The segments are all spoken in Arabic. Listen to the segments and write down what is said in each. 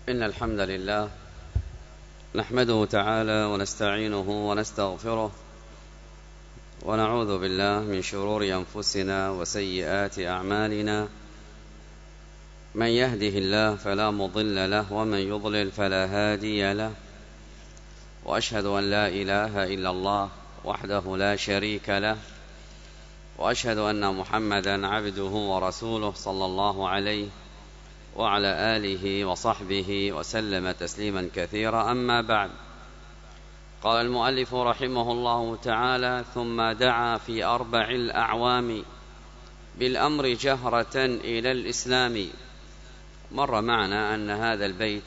إن الحمد لله نحمده تعالى ونستعينه ونستغفره ونعوذ بالله من شرور أنفسنا وسيئات أعمالنا. من يهده الله فلا مضل له ومن يضلل فلا هادي له، وأشهد أن لا إله إلا الله وحده لا شريك له، وأشهد أن محمدا عبده ورسوله صلى الله عليه وعلى آله وصحبه وسلم تسليما كثيرا. أما بعد، قال المؤلف رحمه الله تعالى: ثم دعا في 4 الأعوام بالأمر جهرة إلى الإسلام. مر معنا أن هذا البيت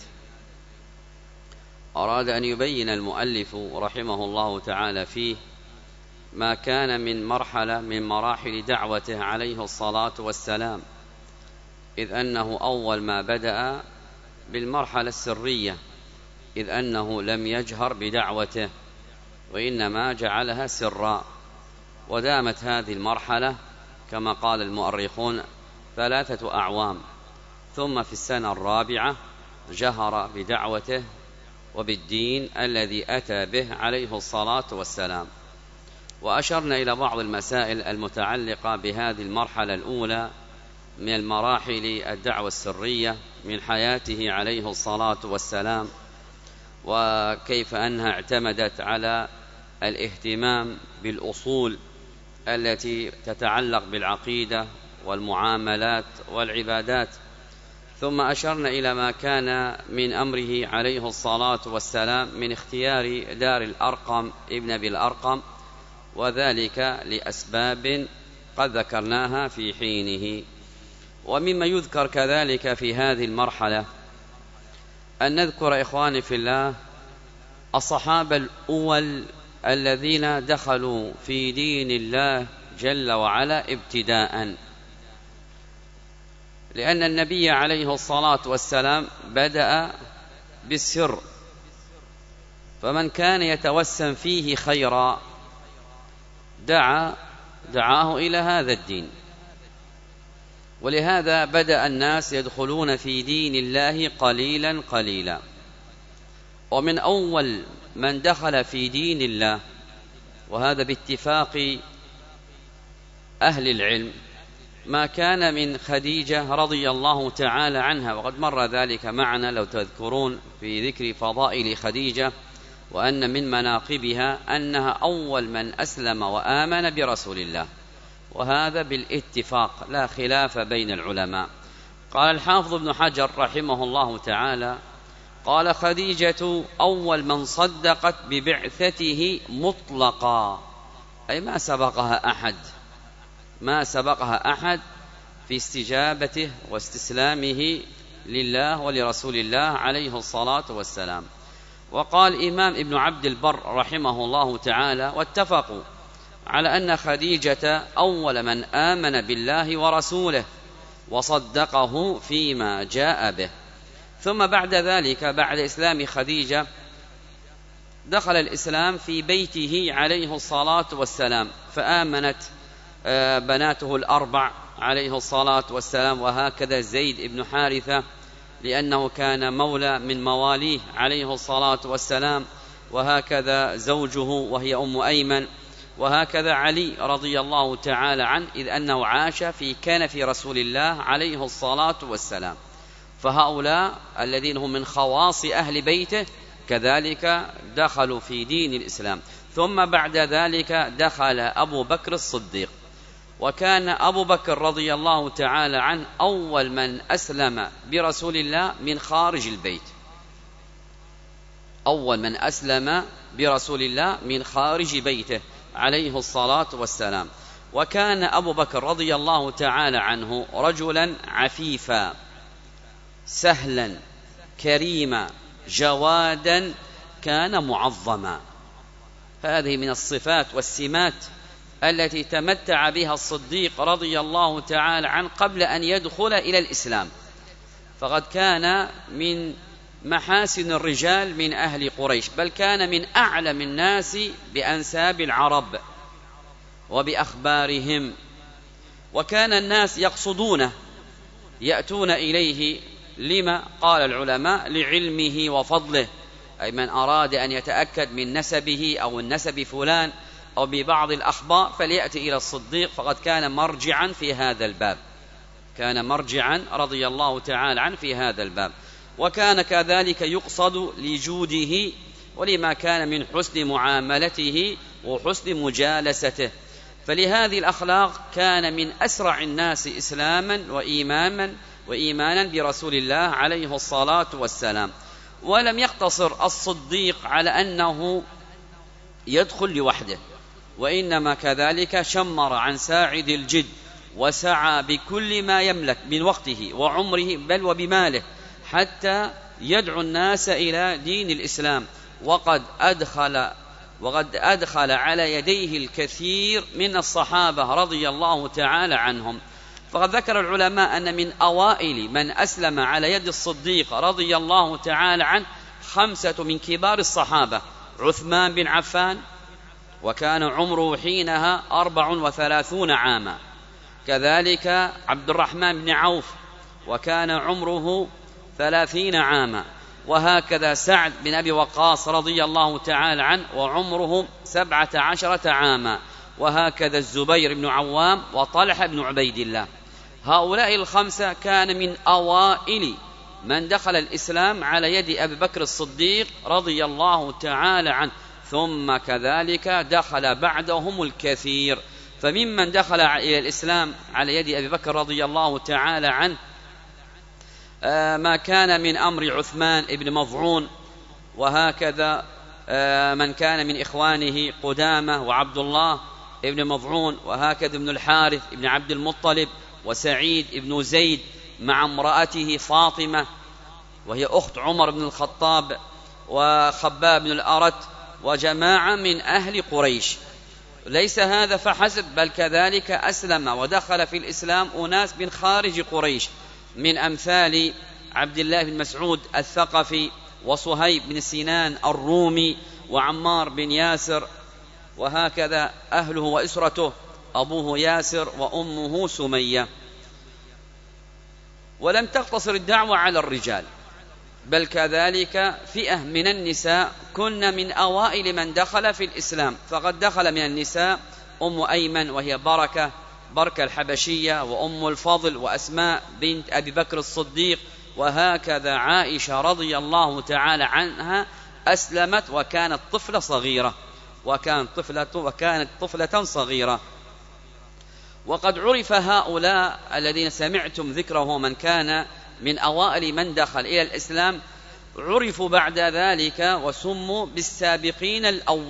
أراد أن يبين المؤلف رحمه الله تعالى فيه ما كان من مرحلة من مراحل دعوته عليه الصلاة والسلام، إذ أنه أول ما بدأ بالمرحلة السرية، إذ أنه لم يجهر بدعوته وإنما جعلها سرا. ودامت هذه المرحلة كما قال المؤرخون 3 أعوام، ثم في السنة 4 جهر بدعوته وبالدين الذي أتى به عليه الصلاة والسلام. وأشرنا إلى بعض المسائل المتعلقة بهذه المرحلة الأولى من المراحل الدعوة السرية من حياته عليه الصلاة والسلام، وكيف أنها اعتمدت على الاهتمام بالأصول التي تتعلق بالعقيدة والمعاملات والعبادات. ثم أشرنا إلى ما كان من أمره عليه الصلاة والسلام من اختيار دار الأرقم ابن أبي الأرقم، وذلك لأسباب قد ذكرناها في حينه. ومما يذكر كذلك في هذه المرحلة أن نذكر إخواني في الله الصحابة الأول الذين دخلوا في دين الله جل وعلا ابتداء، لأن النبي عليه الصلاة والسلام بدأ بالسر، فمن كان يتوسم فيه خيرا دعاه إلى هذا الدين. ولهذا بدأ الناس يدخلون في دين الله قليلا قليلا. ومن أول من دخل في دين الله، وهذا باتفاق أهل العلم، ما كان من خديجة رضي الله تعالى عنها، وقد مر ذلك معنا لو تذكرون في ذكر فضائل خديجة، وأن من مناقبها أنها أول من أسلم وآمن برسول الله، وهذا بالاتفاق لا خلاف بين العلماء. قال الحافظ ابن حجر رحمه الله تعالى: قال خديجة أول من صدقت ببعثته مطلقا، أي ما سبقها أحد في استجابته واستسلامه لله ولرسول الله عليه الصلاة والسلام. وقال إمام ابن عبد البر رحمه الله تعالى: واتفقوا على أن خديجة أول من آمن بالله ورسوله وصدقه فيما جاء به. ثم بعد ذلك، بعد إسلام خديجة، دخل الإسلام في بيته عليه الصلاة والسلام، فآمنت بناته 4 عليه الصلاة والسلام، وهكذا زيد بن حارثة لأنه كان مولى من مواليه عليه الصلاة والسلام، وهكذا زوجه وهي أم أيمن، وهكذا علي رضي الله تعالى عنه، إذ أنه عاش في كنف رسول الله عليه الصلاة والسلام. فهؤلاء الذين هم من خواص أهل بيته كذلك دخلوا في دين الإسلام. ثم بعد ذلك دخل أبو بكر الصديق، وكان أبو بكر رضي الله تعالى عنه أول من أسلم برسول الله من خارج البيت، أول من أسلم برسول الله من خارج بيته عليه الصلاة والسلام. وكان أبو بكر رضي الله تعالى عنه رجلا عفيفا سهلا كريما جوادا، كان معظما. هذه من الصفات والسمات التي تمتع بها الصديق رضي الله تعالى عنه قبل أن يدخل إلى الإسلام، فقد كان من محاسن الرجال من أهل قريش، بل كان من أعلم الناس بأنساب العرب وبأخبارهم، وكان الناس يقصدونه، يأتون إليه لما؟ قال العلماء لعلمه وفضله، أي من أراد أن يتأكد من نسبه أو النسب فلان أو ببعض الأخبار فليأتي إلى الصديق، فقد كان مرجعا في هذا الباب، كان مرجعا رضي الله تعالى عنه في هذا الباب. وكان كذلك يقصد لجوده ولما كان من حسن معاملته وحسن مجالسته، فلهذه الأخلاق كان من أسرع الناس إسلاما وإيمانا برسول الله عليه الصلاة والسلام. ولم يقتصر الصديق على أنه يدخل لوحده، وإنما كذلك شمر عن ساعد الجد وسعى بكل ما يملك من وقته وعمره بل وبماله حتى يدعو الناس إلى دين الإسلام، وقد أدخل على يديه الكثير من الصحابة رضي الله تعالى عنهم. فقد ذكر العلماء أن من أوائل من أسلم على يد الصديق رضي الله تعالى عنه 5 من كبار الصحابة: عثمان بن عفان، وكان عمره حينها 34 عاما، كذلك عبد الرحمن بن عوف وكان عمره 30 عاما، وهكذا سعد بن أبي وقاص رضي الله تعالى عنه وعمره 17 عاما، وهكذا الزبير بن عوام وطلحة بن عبيد الله. هؤلاء ال5 كان من أوائل من دخل الإسلام على يد أبي بكر الصديق رضي الله تعالى عنه، ثم كذلك دخل بعدهم الكثير. فممن دخل إلى الإسلام على يد أبي بكر رضي الله تعالى عنه ما كان من أمر عثمان بن مظعون، وهكذا من كان من إخوانه قدامة وعبد الله بن مظعون، وهكذا ابن الحارث بن عبد المطلب، وسعيد بن زيد مع امرأته فاطمة وهي أخت عمر بن الخطاب، وخباب بن الأرت، وجماعة من أهل قريش. ليس هذا فحسب، بل كذلك أسلم ودخل في الإسلام أناس من خارج قريش من أمثال عبد الله بن مسعود الثقفي، وصهيب بن سنان الرومي، وعمار بن ياسر، وهكذا أهله وإسرته: أبوه ياسر وأمه سمية. ولم تقتصر الدعوة على الرجال، بل كذلك فئة من النساء كن من أوائل من دخل في الإسلام، فقد دخل من النساء أم أيمن وهي بركة الحبشية، وأم الفضل وأسماء بنت أبي بكر الصديق، وهكذا عائشة رضي الله تعالى عنها أسلمت وكانت طفلة صغيرة، وكانت طفلة صغيرة. وقد عرف هؤلاء الذين سمعتم ذكره من كان من أوائل من دخل إلى الإسلام، عرفوا بعد ذلك وسموا بالسابقين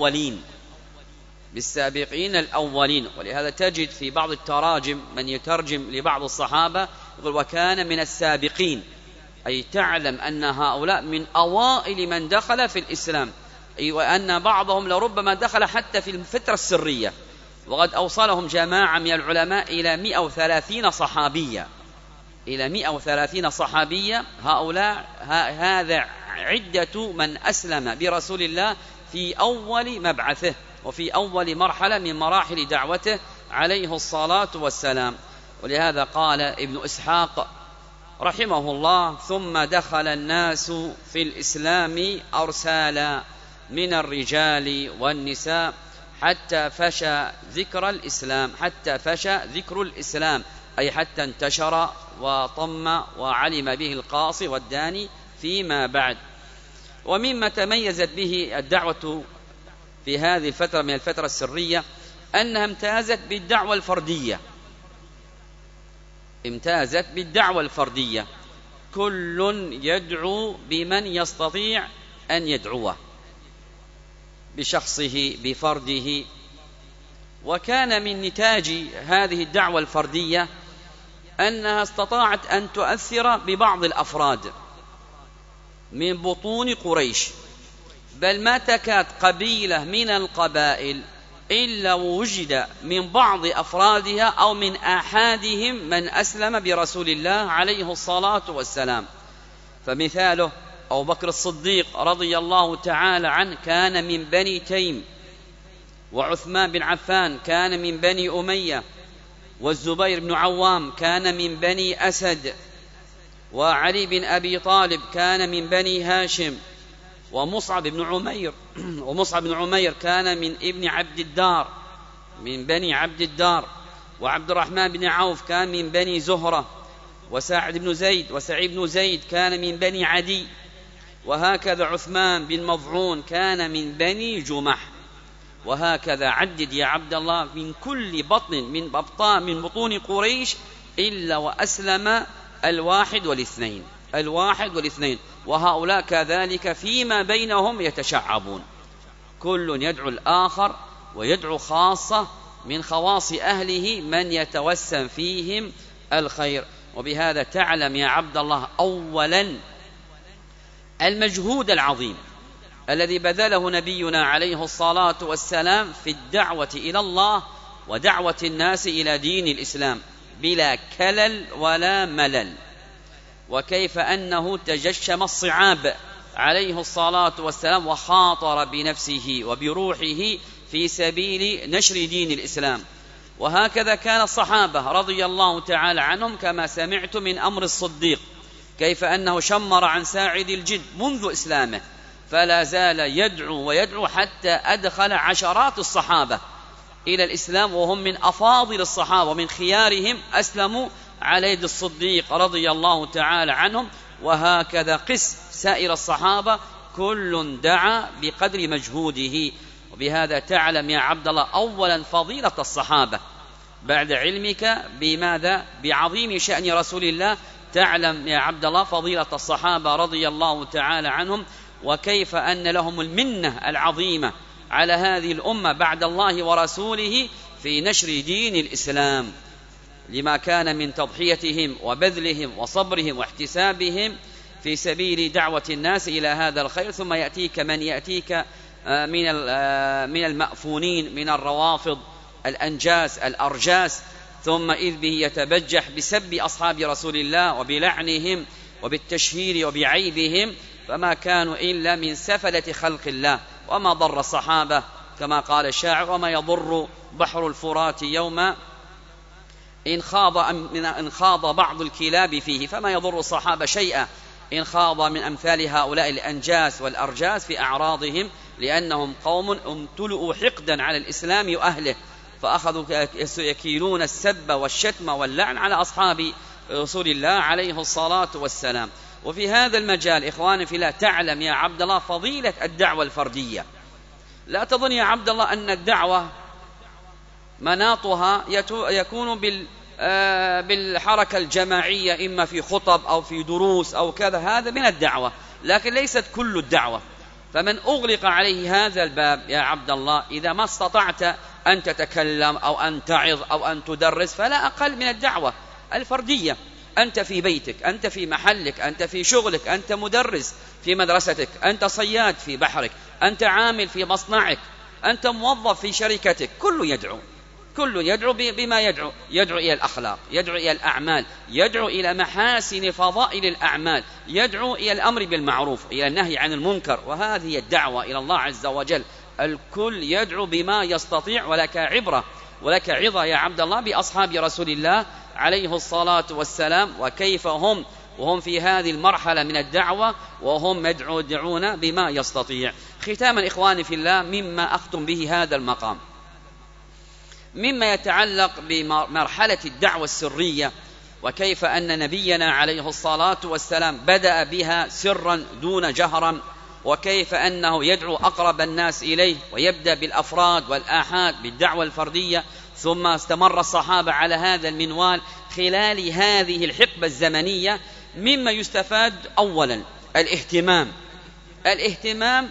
الأولين. ولهذا تجد في بعض التراجم من يترجم لبعض الصحابة يقول: وكان من السابقين، أي تعلم أن هؤلاء من أوائل من دخل في الإسلام، أي وأن بعضهم لربما دخل حتى في الفترة السرية. وقد أوصلهم جماعة من العلماء إلى 130 صحابية. هؤلاء هذا عدة من أسلم برسول الله في أول مبعثه وفي أول مرحلة من مراحل دعوته عليه الصلاة والسلام. ولهذا قال ابن إسحاق رحمه الله: ثم دخل الناس في الإسلام أرسالا من الرجال والنساء حتى فشى ذكر الإسلام، أي حتى انتشر وطم وعلم به القاصي والداني فيما بعد. ومما تميزت به الدعوة في هذه الفترة من الفترة السرية أنها امتازت بالدعوة الفردية، كل يدعو بمن يستطيع أن يدعوه بشخصه بفرده. وكان من نتاج هذه الدعوة الفردية أنها استطاعت أن تؤثر ببعض الأفراد من بطون قريش، بل ما تكاد قبيلة من القبائل إلا وجد من بعض أفرادها أو من آحادهم من أسلم برسول الله عليه الصلاة والسلام. فمثاله أبو بكر الصديق رضي الله تعالى عنه كان من بني تيم، وعثمان بن عفان كان من بني أمية، والزبير بن عوام كان من بني أسد، وعلي بن أبي طالب كان من بني هاشم، ومصعب بن عمير كان من ابن عبد الدار من بني عبد الدار، وعبد الرحمن بن عوف كان من بني زهرة، وسعيد بن زيد كان من بني عدي، وهكذا عثمان بن مظعون كان من بني جمح. وهكذا عدد يا عبد الله من كل بطن من بطون قريش إلا وأسلم الواحد والاثنين، وهؤلاء كذلك فيما بينهم يتشعبون، كل يدعو الآخر ويدعو خاصة من خواص أهله من يتوسم فيهم الخير. وبهذا تعلم يا عبد الله أولا المجهود العظيم الذي بذله نبينا عليه الصلاة والسلام في الدعوة إلى الله ودعوة الناس إلى دين الإسلام بلا كلل ولا ملل، وكيف أنه تجشم الصعاب عليه الصلاة والسلام وخاطر بنفسه وبروحه في سبيل نشر دين الإسلام. وهكذا كان الصحابة رضي الله تعالى عنهم، كما سمعت من أمر الصديق كيف أنه شمر عن ساعد الجد منذ إسلامه، فلا زال يدعو حتى أدخل عشرات الصحابة إلى الإسلام، وهم من أفاضل الصحابة ومن خيارهم أسلموا على يد الصديق رضي الله تعالى عنهم. وهكذا قس سائر الصحابة كل دعا بقدر مجهوده. وبهذا تعلم يا عبد الله أولا فضيلة الصحابة بعد علمك بماذا؟ بعظيم شأن رسول الله. تعلم يا عبد الله فضيلة الصحابة رضي الله تعالى عنهم، وكيف أن لهم المنة العظيمة على هذه الأمة بعد الله ورسوله في نشر دين الإسلام، لما كان من تضحيتهم وبذلهم وصبرهم واحتسابهم في سبيل دعوة الناس إلى هذا الخير. ثم يأتيك من يأتيك من المأفونين من الروافض الأنجاس الأرجاس، ثم إذ به يتبجح بسب أصحاب رسول الله وبلعنهم وبالتشهير وبعيبهم، فما كانوا إلا من سفلة خلق الله. وما ضر الصحابة كما قال الشاعر: وما يضر بحر الفرات يوم إن خاض بعض الكلاب فيه، فما يضر الصحابة شيئا إن خاض من أمثال هؤلاء الأنجاس والأرجاس في أعراضهم، لأنهم قوم امتلؤوا حقدا على الإسلام وأهله، فأخذوا يكيلون السب والشتم واللعن على أصحاب رسول الله عليه الصلاة والسلام. وفي هذا المجال إخواني في الله تعلم يا عبد الله فضيلة الدعوة الفردية. لا تظن يا عبد الله أن الدعوة مناطها يكون بالحركة الجماعية، إما في خطب أو في دروس أو كذا، هذا من الدعوة، لكن ليست كل الدعوة. فمن أغلق عليه هذا الباب يا عبد الله، إذا ما استطعت أن تتكلم أو أن تعظ أو أن تدرس، فلا أقل من الدعوة الفردية. أنت في بيتك، أنت في محلك، أنت في شغلك، أنت مدرس في مدرستك، أنت صياد في بحرك، أنت عامل في مصنعك، أنت موظف في شركتك، كل يدعو بما يدعو إلى الأخلاق، يدعو إلى الأعمال، يدعو إلى محاسن فضائل الأعمال، يدعو إلى الأمر بالمعروف، إلى النهي عن المنكر. وهذه الدعوة إلى الله عز وجل، الكل يدعو بما يستطيع. ولك عظة يا عبد الله بأصحاب رسول الله عليه الصلاة والسلام، وكيف وهم في هذه المرحلة من الدعوة وهم يدعون بما يستطيع. ختاما إخواني في الله، مما أختم به هذا المقام، مما يتعلق بمرحلة الدعوة السرية، وكيف أن نبينا عليه الصلاة والسلام بدأ بها سرا دون جهرا، وكيف أنه يدعو أقرب الناس إليه، ويبدأ بالأفراد والآحاد بالدعوة الفردية، ثم استمر الصحابة على هذا المنوال خلال هذه الحقبة الزمنية. مما يستفاد أولا الاهتمام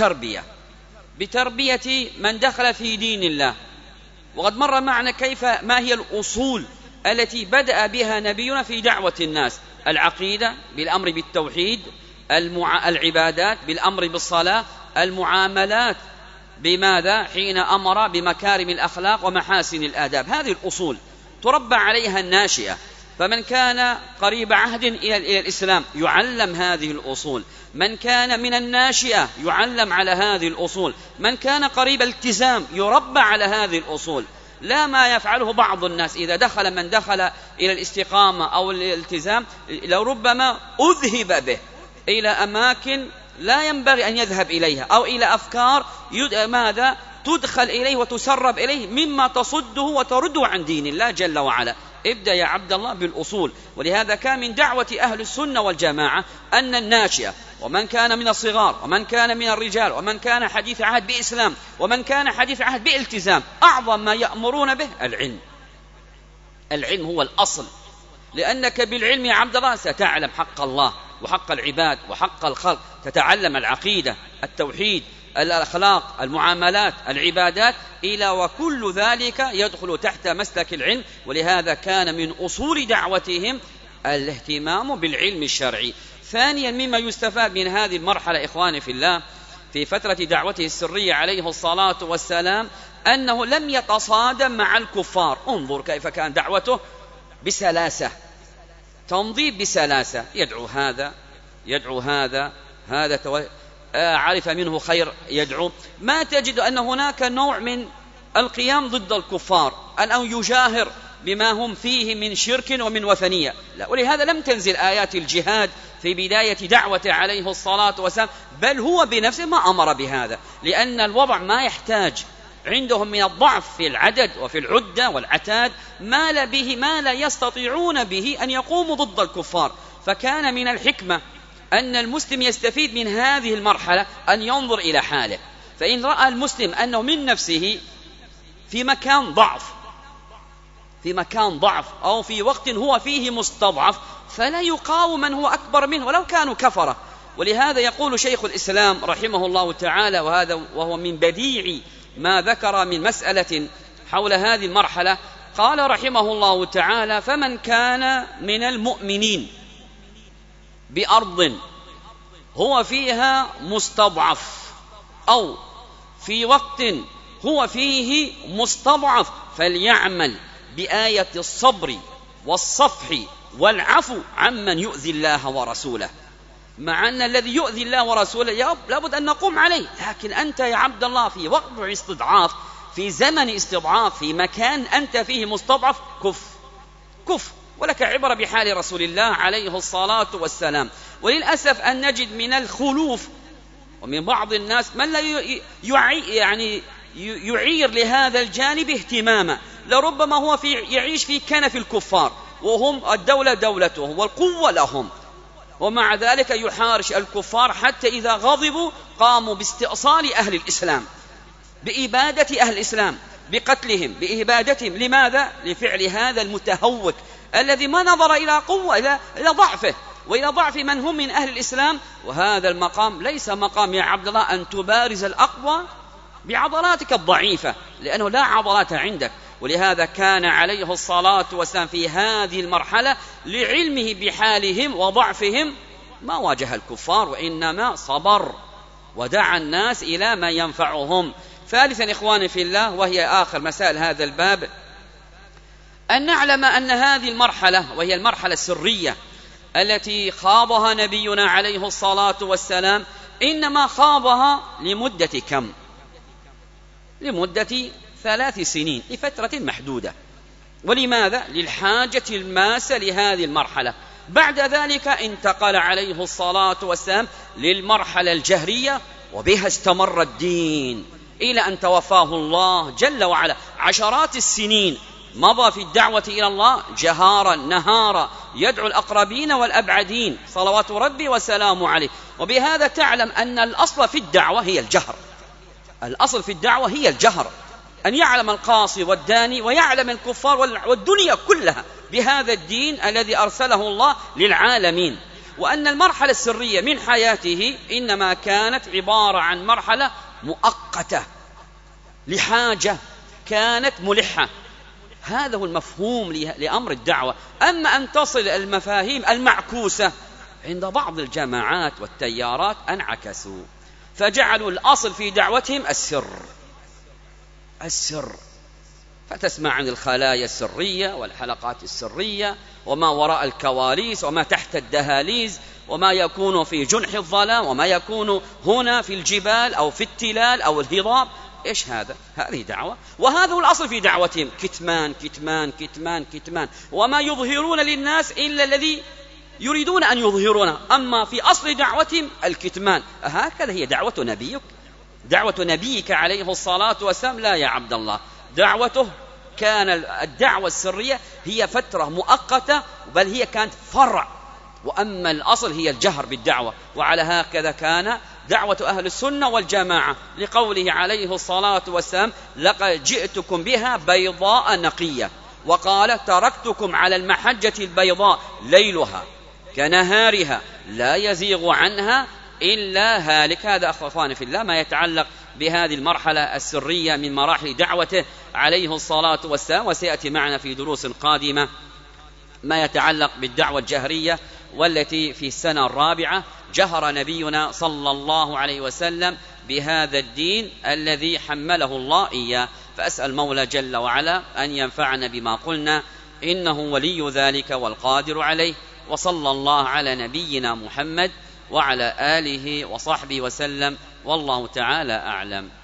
بتربية من دخل في دين الله. وقد مر معنا ما هي الأصول التي بدأ بها نبينا في دعوة الناس: العقيدة بالأمر بالتوحيد، العبادات بالأمر بالصلاة، المعاملات بماذا؟ حين أمر بمكارم الأخلاق ومحاسن الآداب. هذه الأصول تربى عليها الناشئة، فمن كان قريب عهد إلى الإسلام يعلم هذه الأصول، من كان من لا ما يفعله بعض الناس. إذا دخل من دخل إلى الاستقامة أو الالتزام لربما أذهب به إلى أماكن لا ينبغي أن يذهب إليها، أو إلى أفكار ماذا تدخل إليه وتسرب إليه مما تصده وترده عن دين الله جل وعلا. ابدأ يا عبد الله بالأصول. ولهذا كان من دعوة أهل السنة والجماعة أن الناشئة ومن كان من الصغار ومن كان من الرجال ومن كان حديث عهد بإسلام ومن كان حديث عهد بالتزام أعظم ما يأمرون به العلم. العلم هو الأصل، لأنك بالعلم يا عبد الله ستعلم حق الله وحق العباد وحق الخلق، تتعلم العقيدة، التوحيد، الأخلاق، المعاملات، العبادات، إلى وكل ذلك يدخل تحت مسلك العلم. ولهذا كان من أصول دعوتهم الاهتمام بالعلم الشرعي. ثانيا مما يستفاد من هذه المرحلة إخواني في الله في فترة دعوته السرية عليه الصلاة والسلام أنه لم يتصادم مع الكفار. انظر كيف كان دعوته بسلاسة، تمضي بسلاسة، يدعو هذا يدعو هذا، عرف منه خير يدعو. ما تجد أن هناك نوع من القيام ضد الكفار، أن يجاهر بما هم فيه من شرك ومن وثنية، لا. ولهذا لم تنزل آيات الجهاد في بداية دعوته عليه الصلاة والسلام، بل هو بنفسه ما أمر بهذا، لأن الوضع ما يحتاج عندهم من الضعف في العدد وفي العدة والعتاد ما لا يستطيعون به أن يقوموا ضد الكفار. فكان من الحكمة أن المسلم يستفيد من هذه المرحلة أن ينظر إلى حاله، فإن رأى المسلم أنه من نفسه في مكان ضعف أو في وقت هو فيه مستضعف فلا يقاوم من هو أكبر منه ولو كانوا كفرة. ولهذا يقول شيخ الإسلام رحمه الله تعالى، وهو من بديع ما ذكر من مسألة حول هذه المرحلة، قال رحمه الله تعالى: فمن كان من المؤمنين بأرض هو فيها مستضعف أو في وقت هو فيه مستضعف فليعمل بآية الصبر والصفح والعفو عمن يؤذي الله ورسوله. مع أن الذي يؤذي الله ورسوله لابد أن نقوم عليه، لكن أنت يا عبد الله في وقت استضعاف، في زمن استضعاف، في مكان أنت فيه مستضعف، كف ولك عبرة بحال رسول الله عليه الصلاة والسلام. وللأسف أن نجد من الخلوف ومن بعض الناس من لا يعير لهذا الجانب اهتماما، لربما هو يعيش في كنف الكفار وهم الدولة دولته والقوة لهم، ومع ذلك يحارش الكفار حتى إذا غضبوا قاموا باستئصال أهل الإسلام، بإبادة أهل الإسلام، بقتلهم، بإبادتهم. لماذا؟ لفعل هذا المتهوك الذي ما نظر إلى قوة، إلى ضعفه وإلى ضعف من هم من أهل الإسلام. وهذا المقام ليس مقام يا عبد الله أن تبارز الأقوى بعضلاتك الضعيفة، لأنه لا عضلات عندك. ولهذا كان عليه الصلاة والسلام في هذه المرحلة لعلمه بحالهم وضعفهم ما واجه الكفار، وإنما صبر ودعا الناس إلى ما ينفعهم. ثالثا إخواني في الله، وهي آخر مسائل هذا الباب، أن نعلم أن هذه المرحلة وهي المرحلة السرية التي خاضها نبينا عليه الصلاة والسلام إنما خاضها لمدة كم؟ لمدة 3 سنين، لفترة محدودة. ولماذا؟ للحاجة الماسة لهذه المرحلة. بعد ذلك انتقل عليه الصلاة والسلام للمرحلة الجهرية، وبها استمر الدين إلى أن توفاه الله جل وعلا. عشرات السنين مضى في الدعوة إلى الله جهارا نهارا، يدعو الأقربين والأبعدين صلوات ربي وسلامه عليه. وبهذا تعلم أن الأصل في الدعوة هي الجهر، الأصل في الدعوة هي الجهر، أن يعلم القاصي والداني ويعلم الكفار والدنيا كلها بهذا الدين الذي أرسله الله للعالمين. وأن المرحلة السرية من حياته إنما كانت عبارة عن مرحلة مؤقتة لحاجة كانت ملحة. هذا هو المفهوم لأمر الدعوة. أما أن تصل المفاهيم المعكوسة عند بعض الجماعات والتيارات انعكسوا، فجعلوا الأصل في دعوتهم السر، فتسمع عن الخلايا السرية والحلقات السرية وما وراء الكواليس وما تحت الدهاليز وما يكون في جنح الظلام وما يكون هنا في الجبال أو في التلال أو الهضاب. إيش هذا؟ هذه دعوة، وهذا هو الأصل في دعوتهم، كتمان كتمان كتمان كتمان، وما يظهرون للناس إلا الذي يريدون أن يظهرونه، أما في أصل دعوتهم الكتمان. هكذا هي دعوة نبيك، دعوة نبيك عليه الصلاة والسلام؟ لا يا عبد الله، دعوته كان الدعوة السرية هي فترة مؤقتة، بل هي كانت فرع، وأما الأصل هي الجهر بالدعوة. وعلى هكذا كان دعوة أهل السنة والجماعة، لقوله عليه الصلاة والسلام: لقد جئتكم بها بيضاء نقية، وقال: تركتكم على المحجة البيضاء ليلها كنهارها لا يزيغ عنها إلا هالك. هذا أخواني في الله ما يتعلق بهذه المرحلة السرية من مراحل دعوته عليه الصلاة والسلام. وسيأتي معنا في دروس قادمة ما يتعلق بالدعوة الجهرية، والتي في السنة الرابعة جهر نبينا صلى الله عليه وسلم بهذا الدين الذي حمله الله إياه. فأسأل مولى جل وعلا أن ينفعنا بما قلنا، إنه ولي ذلك والقادر عليه. وصلى الله على نبينا محمد وعلى آله وصحبه وسلم، والله تعالى أعلم.